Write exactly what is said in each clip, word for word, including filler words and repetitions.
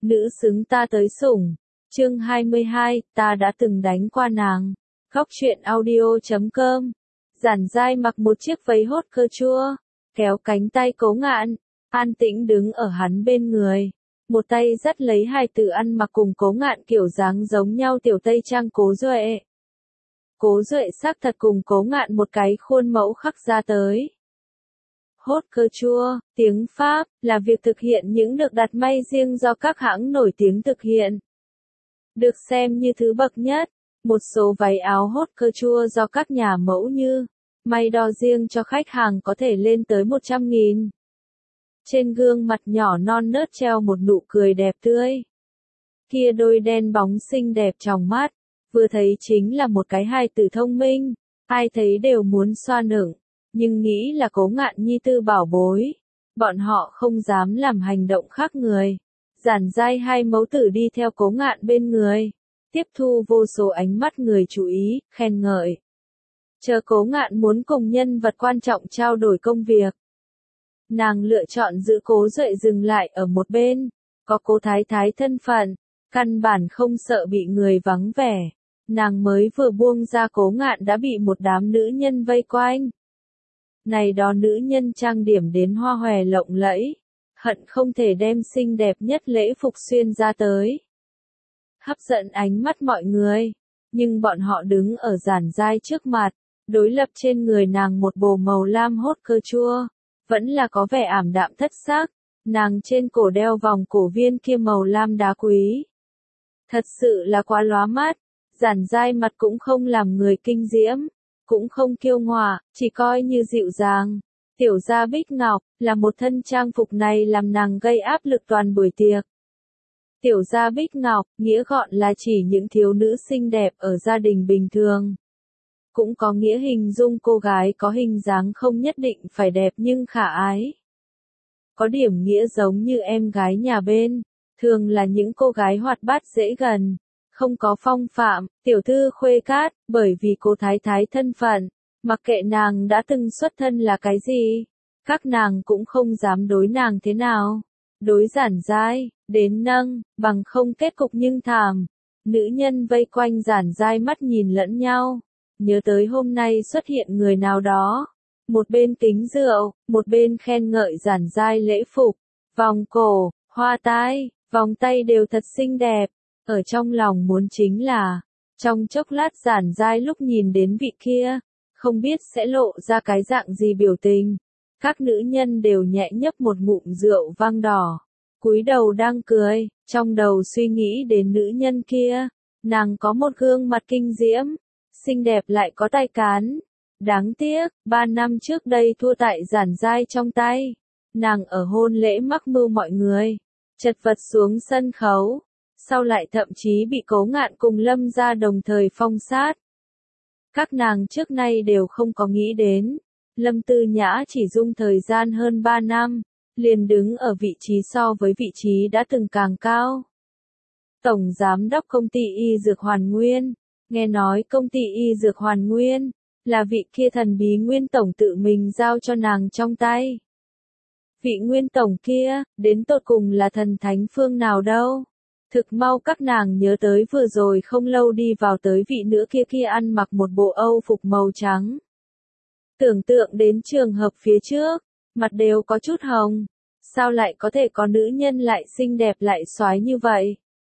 nữ xứng ta tới sủng. Chương hai mươi hai, ta đã từng đánh qua nàng. Góc truyện audio chấm com. Giản Giai mặc một chiếc váy hốt cơ chua, kéo cánh tay Cố Ngạn, an tĩnh đứng ở hắn bên người. Một tay dắt lấy hai từ ăn mặc cùng Cố Ngạn kiểu dáng giống nhau tiểu tây trang Cố Duệ. Cố Duệ xác thật cùng Cố Ngạn một cái khuôn mẫu khắc ra tới. Hốt cơ chua, tiếng Pháp, là việc thực hiện những được đặt may riêng do các hãng nổi tiếng thực hiện. Được xem như thứ bậc nhất, một số váy áo hốt cơ chua do các nhà mẫu như may đo riêng cho khách hàng có thể lên tới một trăm nghìn. Trên gương mặt nhỏ non nớt treo một nụ cười đẹp tươi. Kia đôi đen bóng xinh đẹp trong mắt, vừa thấy chính là một cái hài tử thông minh, ai thấy đều muốn xoa nựng, nhưng nghĩ là Cố Ngạn nhi tư bảo bối, bọn họ không dám làm hành động khác người. Giản Giai hai mẫu tử đi theo Cố Ngạn bên người, tiếp thu vô số ánh mắt người chú ý, khen ngợi. Chờ Cố Ngạn muốn cùng nhân vật quan trọng trao đổi công việc, nàng lựa chọn giữ Cố Duệ dừng lại ở một bên, có Cố Thái Thái thân phận, căn bản không sợ bị người vắng vẻ. Nàng mới vừa buông ra Cố Ngạn đã bị một đám nữ nhân vây quanh. Này đó nữ nhân trang điểm đến hoa hòe lộng lẫy, hận không thể đem xinh đẹp nhất lễ phục xuyên ra tới, hấp dẫn ánh mắt mọi người, nhưng bọn họ đứng ở Giản Giai trước mặt, đối lập trên người nàng một bộ màu lam hốt cơ chua, vẫn là có vẻ ảm đạm thất sắc, nàng trên cổ đeo vòng cổ viên kia màu lam đá quý. Thật sự là quá lóa mắt, Giản Giai mặt cũng không làm người kinh diễm, cũng không kiêu ngọa, chỉ coi như dịu dàng. Tiểu gia Bích Ngọc, là một thân trang phục này làm nàng gây áp lực toàn buổi tiệc. Tiểu gia Bích Ngọc, nghĩa gọn là chỉ những thiếu nữ xinh đẹp ở gia đình bình thường. Cũng có nghĩa hình dung cô gái có hình dáng không nhất định phải đẹp nhưng khả ái. Có điểm nghĩa giống như em gái nhà bên, thường là những cô gái hoạt bát dễ gần, không có phong phạm, tiểu thư khuê cát, bởi vì Cố Thái Thái thân phận. Mặc kệ nàng đã từng xuất thân là cái gì, các nàng cũng không dám đối nàng thế nào. Đối Giản Giai, đến nâng, bằng không kết cục nhưng thảm. Nữ nhân vây quanh Giản Giai mắt nhìn lẫn nhau, nhớ tới hôm nay xuất hiện người nào đó. Một bên kính rượu, một bên khen ngợi Giản Giai lễ phục, vòng cổ, hoa tai, vòng tay đều thật xinh đẹp. Ở trong lòng muốn chính là, trong chốc lát Giản Giai lúc nhìn đến vị kia, không biết sẽ lộ ra cái dạng gì biểu tình. Các nữ nhân đều nhẹ nhấp một ngụm rượu vang đỏ, cúi đầu đang cười, trong đầu suy nghĩ đến nữ nhân kia. Nàng có một gương mặt kinh diễm, xinh đẹp lại có tài cán. Đáng tiếc, ba năm trước đây thua tại Giản Giai trong tay. Nàng ở hôn lễ mắc mưu mọi người, chật vật xuống sân khấu, sau lại thậm chí bị Cố Ngạn cùng Lâm gia đồng thời phong sát. Các nàng trước nay đều không có nghĩ đến, Lâm Tư Nhã chỉ dùng thời gian hơn ba năm, liền đứng ở vị trí so với vị trí đã từng càng cao. Tổng giám đốc công ty Y Dược Hoàn Nguyên, nghe nói công ty Y Dược Hoàn Nguyên, là vị kia thần bí Nguyên Tổng tự mình giao cho nàng trong tay. Vị Nguyên Tổng kia, đến tột cùng là thần thánh phương nào đâu? Thực mau các nàng nhớ tới vừa rồi không lâu đi vào tới vị nữ kia kia ăn mặc một bộ Âu phục màu trắng. Tưởng tượng đến trường hợp phía trước, mặt đều có chút hồng. Sao lại có thể có nữ nhân lại xinh đẹp lại xoái như vậy?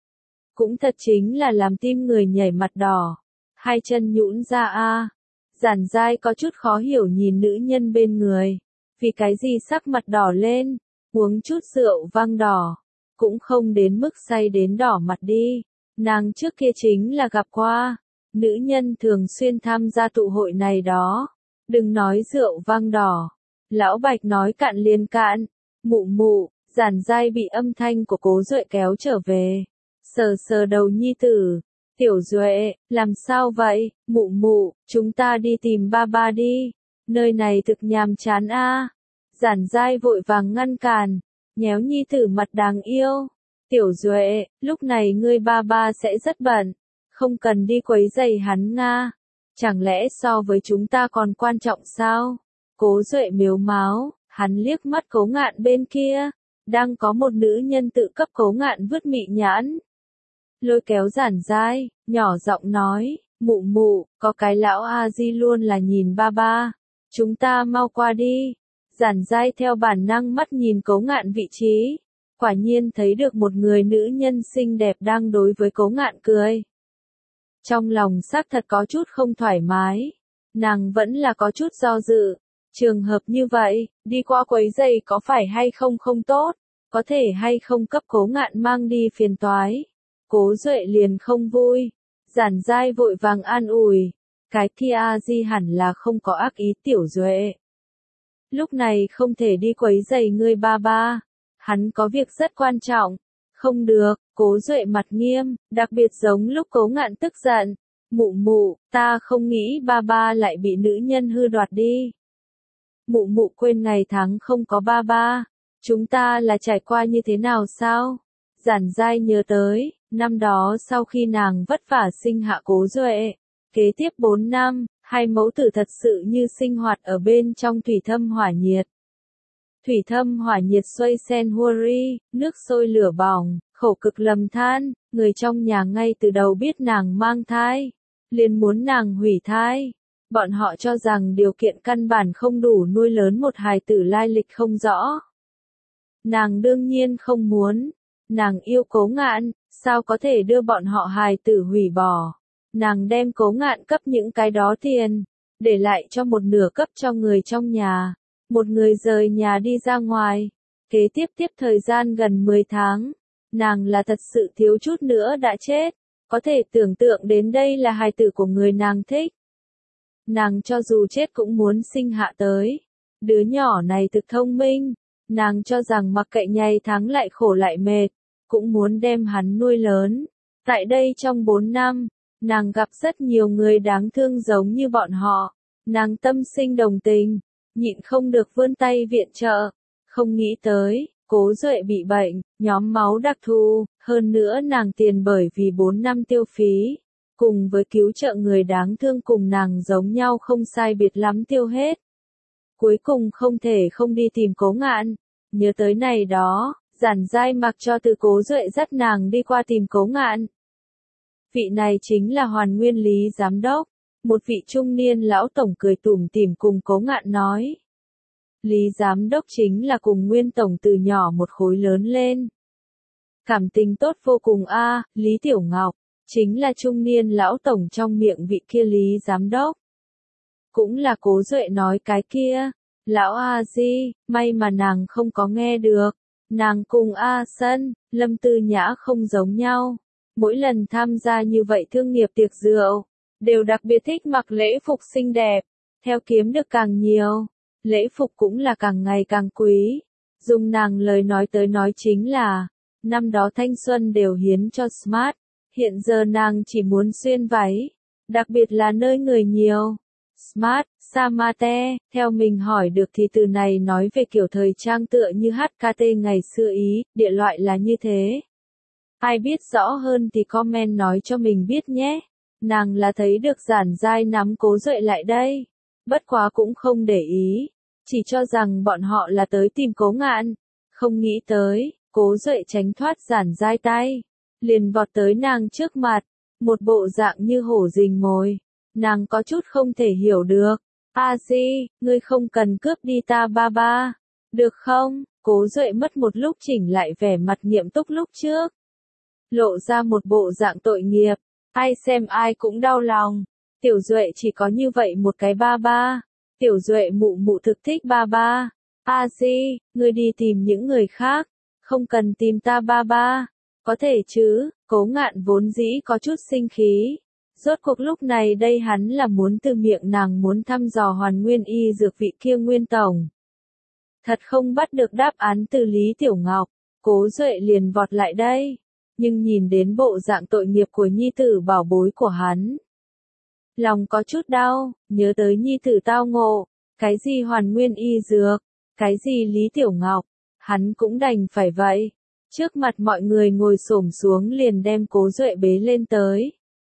Cũng thật chính là làm tim người nhảy mặt đỏ. Hai chân nhũn ra a. Giản Giai có chút khó hiểu nhìn nữ nhân bên người. Vì cái gì sắc mặt đỏ lên, uống chút rượu vang đỏ. Cũng không đến mức say đến đỏ mặt đi. Nàng trước kia chính là gặp qua. Nữ nhân thường xuyên tham gia tụ hội này đó. Đừng nói rượu vang đỏ. Lão Bạch nói cạn liền cạn. Mụ mụ, Giản Giai bị âm thanh của Cố Duệ kéo trở về. Sờ sờ đầu nhi tử. Tiểu Duệ, làm sao vậy? Mụ mụ, chúng ta đi tìm ba ba đi. Nơi này thực nhàm chán a. Giản Giai vội vàng ngăn cản. Nhéo nhi tử mặt đáng yêu. Tiểu Duệ, lúc này ngươi ba ba sẽ rất bận. Không cần đi quấy rầy hắn nga. Chẳng lẽ so với chúng ta còn quan trọng sao? Cố Duệ mếu máo, hắn liếc mắt Cố Ngạn bên kia. đang có một nữ nhân tự cấp Cố Ngạn vứt mị nhãn. Lôi kéo Giản Giai, nhỏ giọng nói, mụ mụ, có cái lão a di luôn là nhìn ba ba. Chúng ta mau qua đi. Giản Giai theo bản năng mắt nhìn Cố Ngạn vị trí. Quả nhiên thấy được một người nữ nhân xinh đẹp đang đối với Cố Ngạn cười. Trong lòng xác thật có chút không thoải mái. Nàng vẫn là có chút do dự. Trường hợp như vậy, đi qua quấy rầy có phải hay không không tốt, có thể hay không cấp Cố Ngạn mang đi phiền toái. Cố Duệ liền không vui. Giản Giai vội vàng an ủi. Cái kia a di hẳn là không có ác ý tiểu Duệ. Lúc này không thể đi quấy rầy ngươi ba ba. Hắn có việc rất quan trọng. Không được, Cố Duệ mặt nghiêm, đặc biệt giống lúc Cố Ngạn tức giận. Mụ mụ, ta không nghĩ ba ba lại bị nữ nhân hư đoạt đi. Mụ mụ quên ngày tháng không có ba ba. Chúng ta là trải qua như thế nào sao? Giản Giai nhớ tới, năm đó sau khi nàng vất vả sinh hạ Cố Duệ. Kế tiếp bốn năm, hai mẫu tử thật sự như sinh hoạt ở bên trong thủy thâm hỏa nhiệt. Thủy thâm hỏa nhiệt xoay sen hua ri, nước sôi lửa bỏng, khổ cực lầm than, người trong nhà ngay từ đầu biết nàng mang thai, liền muốn nàng hủy thai. Bọn họ cho rằng điều kiện căn bản không đủ nuôi lớn một hài tử lai lịch không rõ. Nàng đương nhiên không muốn, nàng yêu Cố Ngạn, sao có thể đưa bọn họ hài tử hủy bỏ. Nàng đem Cố Ngạn cấp những cái đó tiền, để lại cho một nửa cấp cho người trong nhà. Một người rời nhà đi ra ngoài. Kế tiếp tiếp thời gian gần mười tháng. Nàng là thật sự thiếu chút nữa đã chết. Có thể tưởng tượng đến đây là hài tử của người nàng thích. Nàng cho dù chết cũng muốn sinh hạ tới. Đứa nhỏ này thực thông minh. Nàng cho rằng mặc kệ ngày tháng lại khổ lại mệt, cũng muốn đem hắn nuôi lớn. Tại đây trong bốn năm, nàng gặp rất nhiều người đáng thương giống như bọn họ. Nàng tâm sinh đồng tình, nhịn không được vươn tay viện trợ. Không nghĩ tới, Cố Duệ bị bệnh, nhóm máu đặc thù, hơn nữa nàng tiền bởi vì bốn năm tiêu phí. Cùng với cứu trợ người đáng thương cùng nàng giống nhau không sai biệt lắm tiêu hết. Cuối cùng không thể không đi tìm Cố Ngạn. Nhớ tới này đó, Giản Giai mặc cho từ Cố Duệ dắt nàng đi qua tìm Cố Ngạn. Vị này chính là Hoàn Nguyên Lý Giám Đốc. Một vị trung niên lão tổng cười tủm tỉm cùng Cố Ngạn nói. Lý Giám Đốc chính là cùng Nguyên Tổng từ nhỏ một khối lớn lên. Cảm tình tốt vô cùng a. À, Lý Tiểu Ngọc, chính là trung niên lão tổng trong miệng vị kia Lý Giám Đốc. Cũng là Cố Duệ nói cái kia. Lão A Di, may mà nàng không có nghe được. Nàng cùng A Sân, Lâm Tư Nhã không giống nhau. Mỗi lần tham gia như vậy thương nghiệp tiệc rượu, đều đặc biệt thích mặc lễ phục xinh đẹp. Theo kiếm được càng nhiều, lễ phục cũng là càng ngày càng quý. Dùng nàng lời nói tới nói chính là, năm đó thanh xuân đều hiến cho Smart. Hiện giờ nàng chỉ muốn xuyên váy, đặc biệt là nơi người nhiều. Smart, Samate, theo mình hỏi được thì từ này nói về kiểu thời trang tựa như hát ca tê ngày xưa Ý, địa loại là như thế. Ai biết rõ hơn thì comment nói cho mình biết nhé. Nàng là thấy được Giản Giai nắm Cố Duệ lại đây. Bất quá cũng không để ý. Chỉ cho rằng bọn họ là tới tìm Cố Ngạn. Không nghĩ tới, Cố Duệ tránh thoát Giản Giai tay. Liền vọt tới nàng trước mặt. Một bộ dạng như hổ rình mồi. Nàng có chút không thể hiểu được. A Di, ngươi không cần cướp đi ta ba ba. Được không? Cố Duệ mất một lúc chỉnh lại vẻ mặt nghiêm túc lúc trước. Lộ ra một bộ dạng tội nghiệp. Ai xem ai cũng đau lòng. Tiểu Duệ chỉ có như vậy một cái ba ba. Tiểu Duệ mụ mụ thực thích ba ba. A Di, ngươi đi tìm những người khác. Không cần tìm ta ba ba. Có thể chứ, Cố Ngạn vốn dĩ có chút sinh khí. Rốt cuộc lúc này đây hắn là muốn từ miệng nàng muốn thăm dò Hoàn Nguyên y dược vị kia Nguyên Tổng. Thật không bắt được đáp án từ Lý Tiểu Ngọc, Cố Duệ liền vọt lại đây. Nhưng nhìn đến bộ dạng tội nghiệp của nhi tử bảo bối của hắn. Lòng có chút đau, nhớ tới nhi tử tao ngộ, cái gì Hoàn Nguyên y dược, cái gì Lý Tiểu Ngọc, hắn cũng đành phải vậy. Trước mặt mọi người ngồi xổm xuống liền đem Cố Duệ bế lên tới.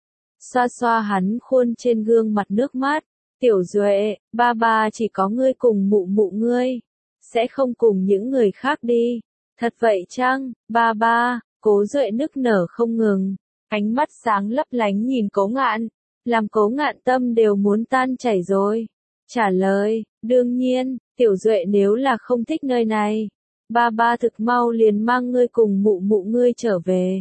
Xoa xoa hắn khuôn trên gương mặt nước mắt. Tiểu Duệ, ba ba chỉ có ngươi cùng mụ mụ ngươi. Sẽ không cùng những người khác đi. Thật vậy chăng, ba ba, Cố Duệ nức nở không ngừng, ánh mắt sáng lấp lánh nhìn Cố Ngạn, làm Cố Ngạn tâm đều muốn tan chảy rồi. Trả lời, đương nhiên, Tiểu Duệ nếu là không thích nơi này, ba ba thực mau liền mang ngươi cùng mụ mụ ngươi trở về.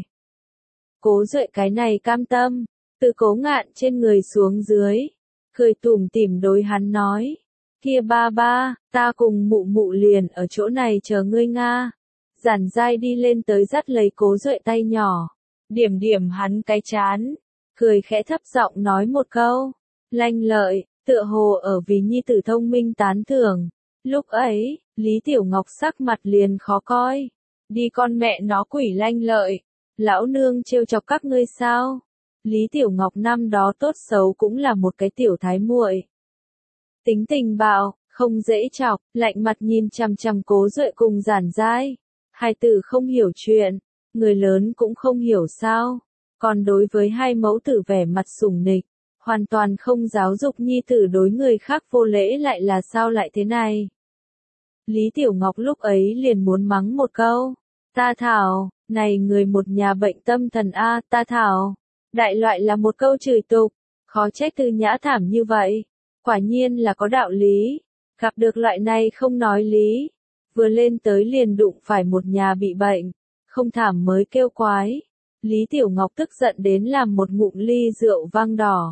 Cố Duệ cái này cam tâm, từ Cố Ngạn trên người xuống dưới, cười tủm tỉm đối hắn nói, kia ba ba, ta cùng mụ mụ liền ở chỗ này chờ ngươi nga. Giản Giai đi lên tới dắt lấy Cố Duệ tay nhỏ, điểm điểm hắn cái chán, cười khẽ thấp giọng nói một câu, lanh lợi, tựa hồ ở vì nhi tử thông minh tán thưởng. Lúc ấy, Lý Tiểu Ngọc sắc mặt liền khó coi, đi con mẹ nó quỷ lanh lợi, lão nương trêu chọc các ngươi sao? Lý Tiểu Ngọc năm đó tốt xấu cũng là một cái tiểu thái muội. Tính tình bạo, không dễ chọc, lạnh mặt nhìn chằm chằm Cố Duệ cùng Giản Giai. Hai tử không hiểu chuyện, người lớn cũng không hiểu sao. Còn đối với hai mẫu tử vẻ mặt sủng nịch, hoàn toàn không giáo dục nhi tử đối người khác vô lễ lại là sao lại thế này. Lý Tiểu Ngọc lúc ấy liền muốn mắng một câu, ta thảo, này người một nhà bệnh tâm thần a, ta thảo. Đại loại là một câu chửi tục, khó trách Tư Nhã thảm như vậy. Quả nhiên là có đạo lý, gặp được loại này không nói lý. Vừa lên tới liền đụng phải một nhà bị bệnh, không thảm mới kêu quái. Lý Tiểu Ngọc tức giận đến làm một ngụm ly rượu vang đỏ.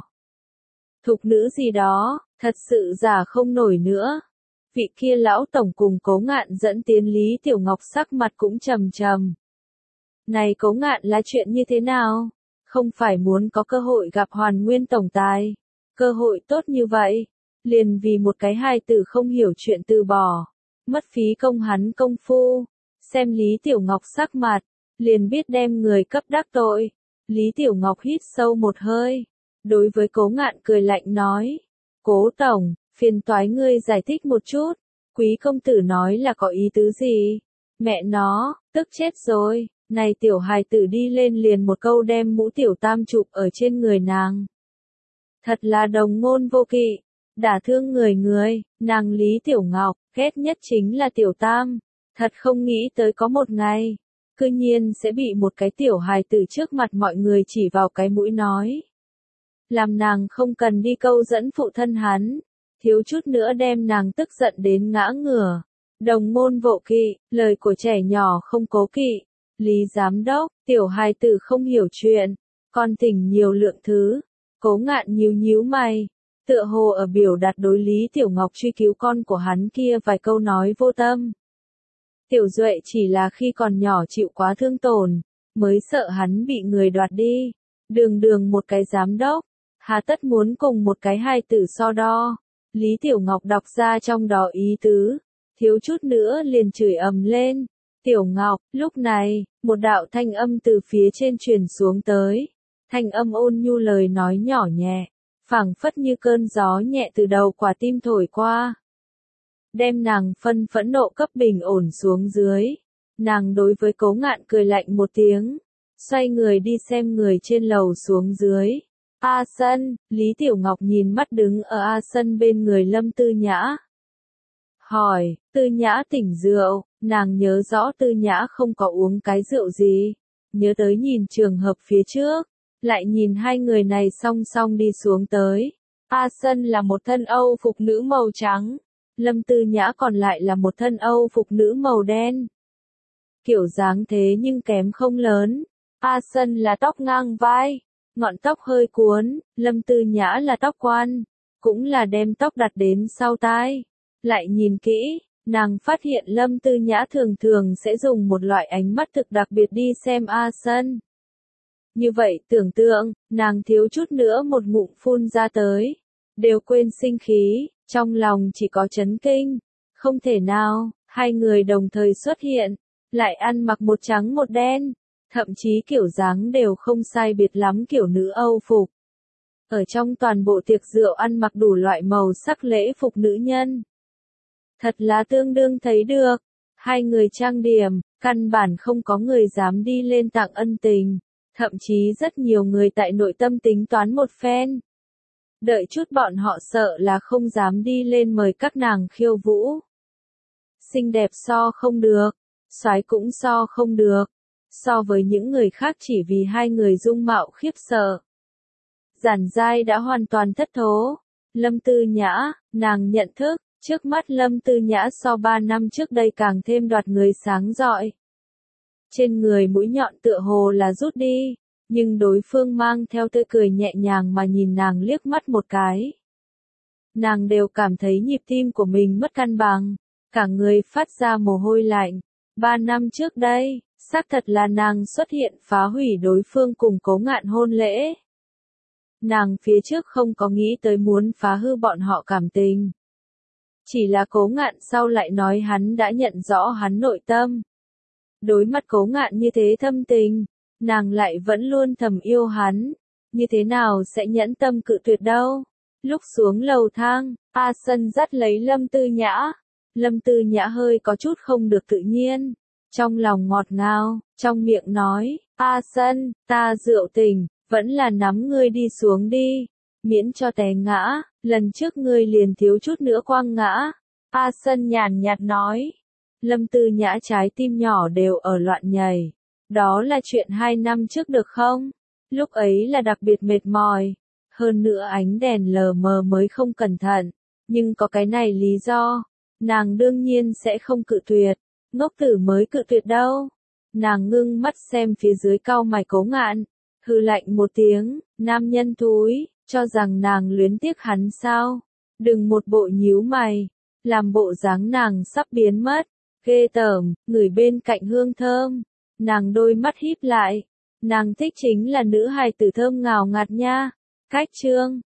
Thục nữ gì đó, thật sự giả không nổi nữa. Vị kia lão tổng cùng Cố Ngạn dẫn tiến Lý Tiểu Ngọc sắc mặt cũng trầm trầm. Này Cố Ngạn là chuyện như thế nào? Không phải muốn có cơ hội gặp Hoàn Nguyên tổng tài. Cơ hội tốt như vậy, liền vì một cái hài tử không hiểu chuyện từ bỏ. Mất phí công hắn công phu. Xem Lý Tiểu Ngọc sắc mặt, liền biết đem người cấp đắc tội. Lý Tiểu Ngọc hít sâu một hơi. Đối với Cố Ngạn cười lạnh nói. Cố tổng, phiền toái ngươi giải thích một chút. Quý công tử nói là có ý tứ gì? Mẹ nó, tức chết rồi. Này tiểu hài tử đi lên liền một câu đem mũ tiểu tam chụp ở trên người nàng. Thật là đồng ngôn vô kỵ. Đả thương người người, nàng Lý Tiểu Ngọc, ghét nhất chính là tiểu tam. Thật không nghĩ tới có một ngày, cư nhiên sẽ bị một cái tiểu hài tử trước mặt mọi người chỉ vào cái mũi nói. Làm nàng không cần đi câu dẫn phụ thân hắn, thiếu chút nữa đem nàng tức giận đến ngã ngửa. Đồng môn vô kỵ, lời của trẻ nhỏ không cố kỵ. Lý giám đốc, tiểu hài tử không hiểu chuyện, con tỉnh nhiều lượng thứ. Cố Ngạn nhíu nhíu mày, tựa hồ ở biểu đạt đối Lý Tiểu Ngọc truy cứu con của hắn kia vài câu nói vô tâm. Tiểu Duệ chỉ là khi còn nhỏ chịu quá thương tổn, mới sợ hắn bị người đoạt đi. Đường đường một cái giám đốc, hà tất muốn cùng một cái hài tử so đo. Lý Tiểu Ngọc đọc ra trong đó ý tứ, thiếu chút nữa liền chửi ầm lên. Tiểu Ngọc, lúc này, một đạo thanh âm từ phía trên truyền xuống tới. Thanh âm ôn nhu lời nói nhỏ nhẹ, phảng phất như cơn gió nhẹ từ đầu quả tim thổi qua. Đem nàng phân phẫn nộ cấp bình ổn xuống dưới. Nàng đối với Cố Ngạn cười lạnh một tiếng, xoay người đi xem người trên lầu xuống dưới. A sân, Lý Tiểu Ngọc nhìn mắt đứng ở A sân bên người Lâm Tư Nhã. Hỏi, Tư Nhã tỉnh rượu, nàng nhớ rõ Tư Nhã không có uống cái rượu gì. Nhớ tới nhìn trường hợp phía trước, lại nhìn hai người này song song đi xuống tới. A sân là một thân Âu phục nữ màu trắng, Lâm Tư Nhã còn lại là một thân Âu phục nữ màu đen. Kiểu dáng thế nhưng kém không lớn. A sân là tóc ngang vai, ngọn tóc hơi cuốn, Lâm Tư Nhã là tóc quan, cũng là đem tóc đặt đến sau tai. Lại nhìn kỹ, nàng phát hiện Lâm Tư Nhã thường thường sẽ dùng một loại ánh mắt thực đặc biệt đi xem A sân. Như vậy tưởng tượng, nàng thiếu chút nữa một ngụm phun ra tới, đều quên sinh khí, trong lòng chỉ có chấn kinh. Không thể nào, hai người đồng thời xuất hiện, lại ăn mặc một trắng một đen, thậm chí kiểu dáng đều không sai biệt lắm kiểu nữ Âu phục. Ở trong toàn bộ tiệc rượu ăn mặc đủ loại màu sắc lễ phục nữ nhân. Thật là tương đương thấy được, hai người trang điểm, căn bản không có người dám đi lên tặng ân tình, thậm chí rất nhiều người tại nội tâm tính toán một phen. Đợi chút bọn họ sợ là không dám đi lên mời các nàng khiêu vũ. Xinh đẹp so không được, soái cũng so không được, so với những người khác chỉ vì hai người dung mạo khiếp sợ. Giản Giai đã hoàn toàn thất thố. Lâm Tư Nhã, nàng nhận thức, trước mắt Lâm Tư Nhã so ba năm trước đây càng thêm đoạt người sáng rọi. Trên người mũi nhọn tựa hồ là rút đi, nhưng đối phương mang theo tươi cười nhẹ nhàng mà nhìn nàng liếc mắt một cái. Nàng đều cảm thấy nhịp tim của mình mất cân bằng, cả người phát ra mồ hôi lạnh. Ba năm trước đây, xác thật là nàng xuất hiện phá hủy đối phương cùng Cố Ngạn hôn lễ. Nàng phía trước không có nghĩ tới muốn phá hư bọn họ cảm tình. Chỉ là Cố Ngạn sau lại nói hắn đã nhận rõ hắn nội tâm. Đối mặt Cố Ngạn như thế thâm tình, nàng lại vẫn luôn thầm yêu hắn, như thế nào sẽ nhẫn tâm cự tuyệt đâu. Lúc xuống lầu thang, A Sân dắt lấy Lâm Tư Nhã. Lâm Tư Nhã hơi có chút không được tự nhiên, trong lòng ngọt ngào, trong miệng nói, A Sân, ta rượu tình, vẫn là nắm ngươi đi xuống đi, miễn cho té ngã, lần trước ngươi liền thiếu chút nữa quăng ngã. A Sân nhàn nhạt nói. Lâm Tư Nhã trái tim nhỏ đều ở loạn nhảy. Đó là chuyện hai năm trước được không? Lúc ấy là đặc biệt mệt mỏi. Hơn nữa ánh đèn lờ mờ mới không cẩn thận. Nhưng có cái này lý do. Nàng đương nhiên sẽ không cự tuyệt. Ngốc tử mới cự tuyệt đâu. Nàng ngưng mắt xem phía dưới cau mày Cố Ngạn. Hừ lạnh một tiếng, nam nhân thúi, cho rằng nàng luyến tiếc hắn sao? Đừng một bộ nhíu mày. Làm bộ dáng nàng sắp biến mất. Ghê tởm, người bên cạnh hương thơm. Nàng đôi mắt híp lại. Nàng thích chính là nữ hài tử thơm ngào ngạt nha. Cách chương